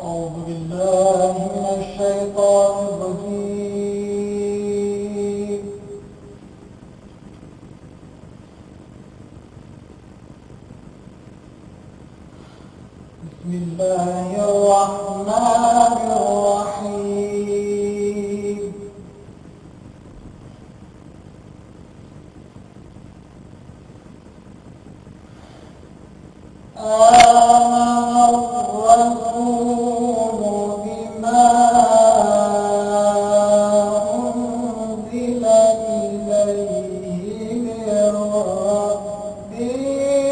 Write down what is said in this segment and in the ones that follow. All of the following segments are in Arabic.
أعوذ بالله من الشيطان الرجيم. بسم الله الرحمن الرحيم. آمن الرسول بما أنزل إليه من ربه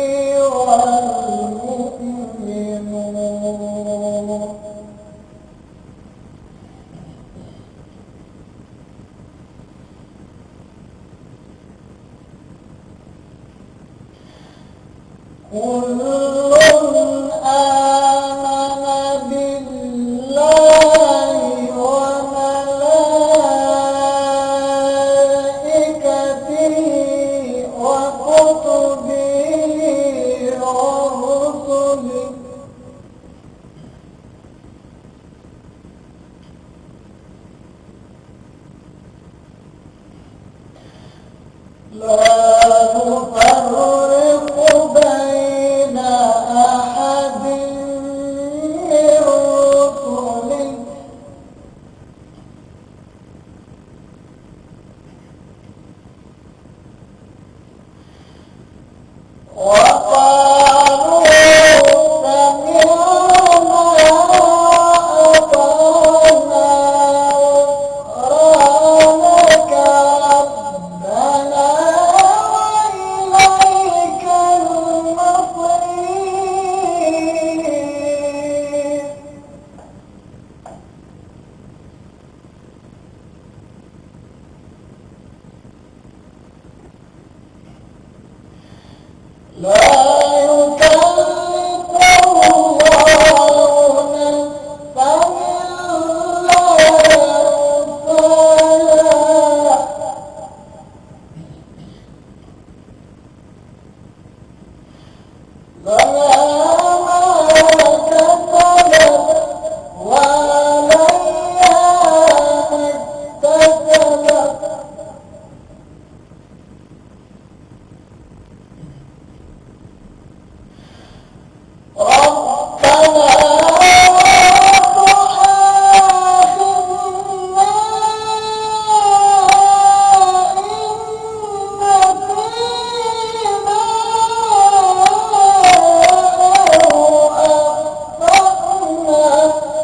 والمؤمنون كل آمن بالله وملائكته وكتبه ورسله لا نفرق بين أحد من رسله وقالوا سمعنا وأطعنا غفرانك ربنا وإليك المصير. لا يكلف الله نفسا إلا وسعها لها ما كسبت وعليها ما اكتسبت. ربنا لا تؤاخذنا إن نسينا أو أخطأنا.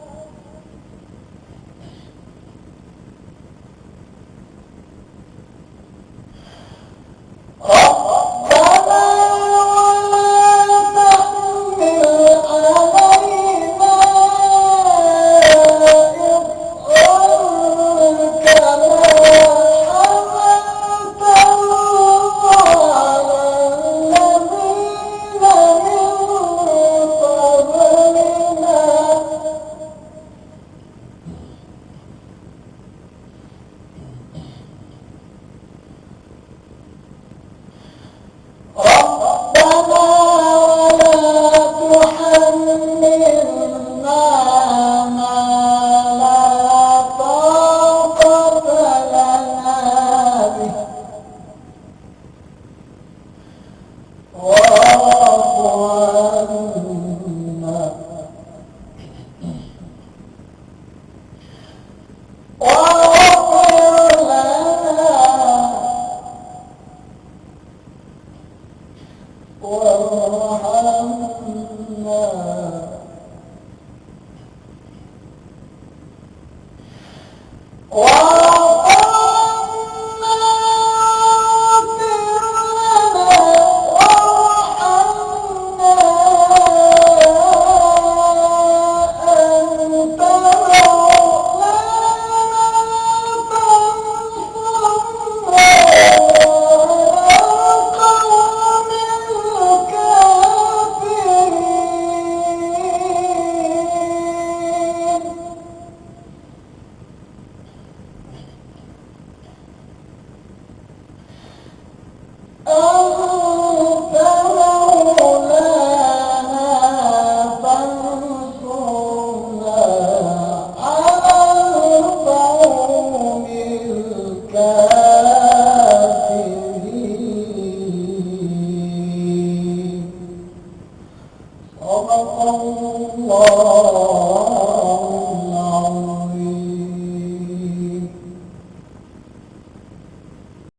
ربنا ولا تحمل علينا إصرا كما حملته على الذين من قبلنا. ربنا ولا تحملنا ما لا طاقة لنا به واعف عنا واغفر لنا وارحمنا وارحمنا واغفر لنا وارحمنا أنت مولانا فانصرنا الكافرين. الله